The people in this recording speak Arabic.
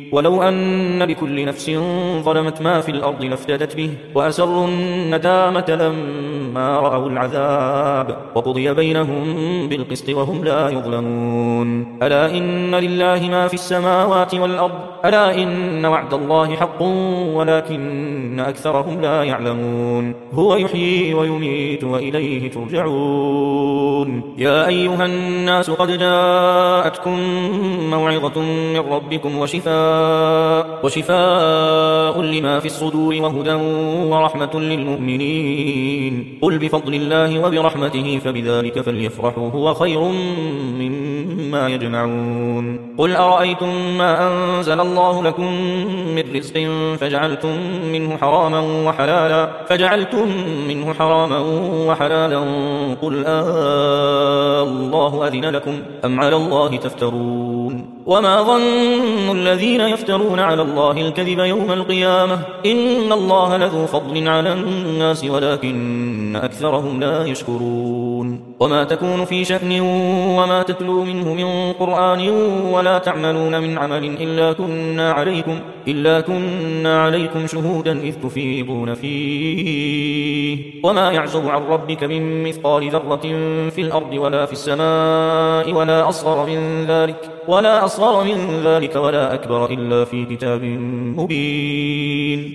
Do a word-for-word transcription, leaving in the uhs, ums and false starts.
ولو أن لكل نفس ظلمت ما في الأرض لافتدت به وأسروا الندامة لما رأوا العذاب وقضي بينهم بالقسط وهم لا يظلمون. ألا إن لله ما في السماوات والأرض ألا إن وعد الله حق ولكن أكثرهم لا يعلمون. هو يحيي ويميت وإليه ترجعون. يا أيها الناس قد جاءتكم موعظة من ربكم وشفاء, وشفاء لما في الصدور وهدى ورحمة للمؤمنين. قل بفضل الله وبرحمته فبذلك فليفرحوا هو خير مما يجمعون. قل أرأيتم ما أنزل الله لكم من رزق فجعلتم منه حراما وحلالا فجعلتم منه حراما وحلالا قل آه الله أذن لكم أم على الله تفترون. وما ظن الذين يفترون على الله الكذب يوم القيامة إن الله لذو فضل على الناس ولكن أكثرهم لا يشكرون. وما تكون في شأن وما تتلو منه من قرآن ولا تعملون من عمل إلا كنا عليكم, إلا كنا عليكم شهودا إذ تفيضون فيه. وما يعزب عن ربك من مثقال ذرة في الأرض ولا في السماء ولا أصغر من ذلك ولا أصغر من ذلك ولا أكبر إلا في كتاب مبين.